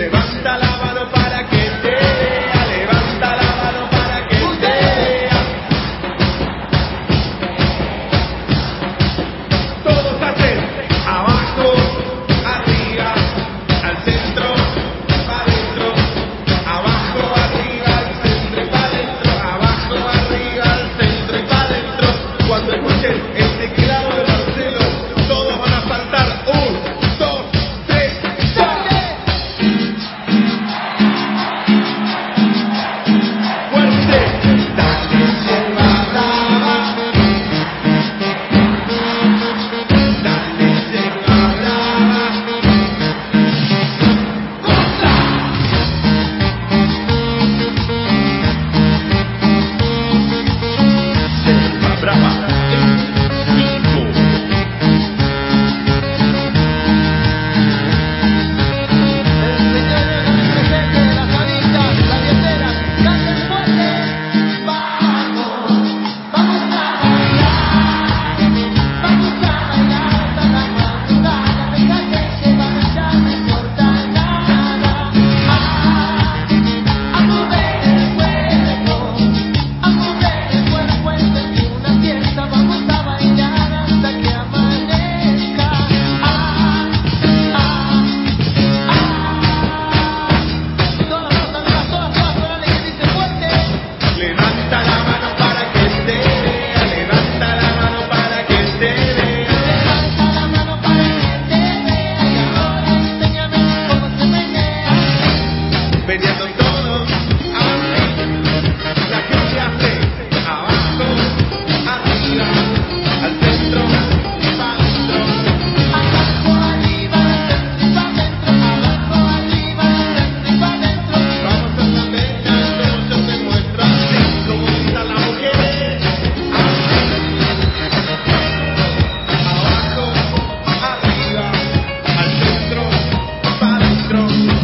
Levanta la mano para que te vea, levanta la mano para que te vea. Todos hacen abajo, arriba, al centro, para adentro, abajo, arriba, al centro y para adentro, abajo, arriba, al centro y para adentro. Cuando escuchen el teclado de Marcelo, todos van a saltar. 1, 2, 3, ¡sale! Fuerte, dale, selva brava. Dale, selva brava. ¡Goza! Selva brava en vivo. Levanta la mano para que te vea, levanta la mano para que te vea. Levanta la mano para que te vea y ahora enséñame cómo se menea. Meneando todo así, la gente hace abajo, arriba, al centro y para adentro. Abajo, arriba, al centro y para adentro. Abajo, arriba, al centro y para adentro. Vamos a la peña, como yo te muestro así, como gritan las mujeres. Así, abajo, arriba, al centro, para adentro.